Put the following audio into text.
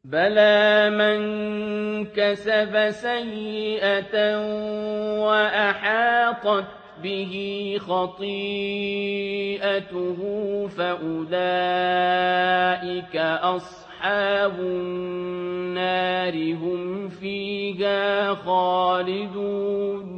بَلَىٰ مَن كَسَبَ سَيِّئَةً وَأَحَاطَتْ بِهِ خَطِيئَتُهُ فَأُولَٰئِكَ أَصْحَابُ النَّارِ ۖ هُمْ فِيهَا خَالِدُونَ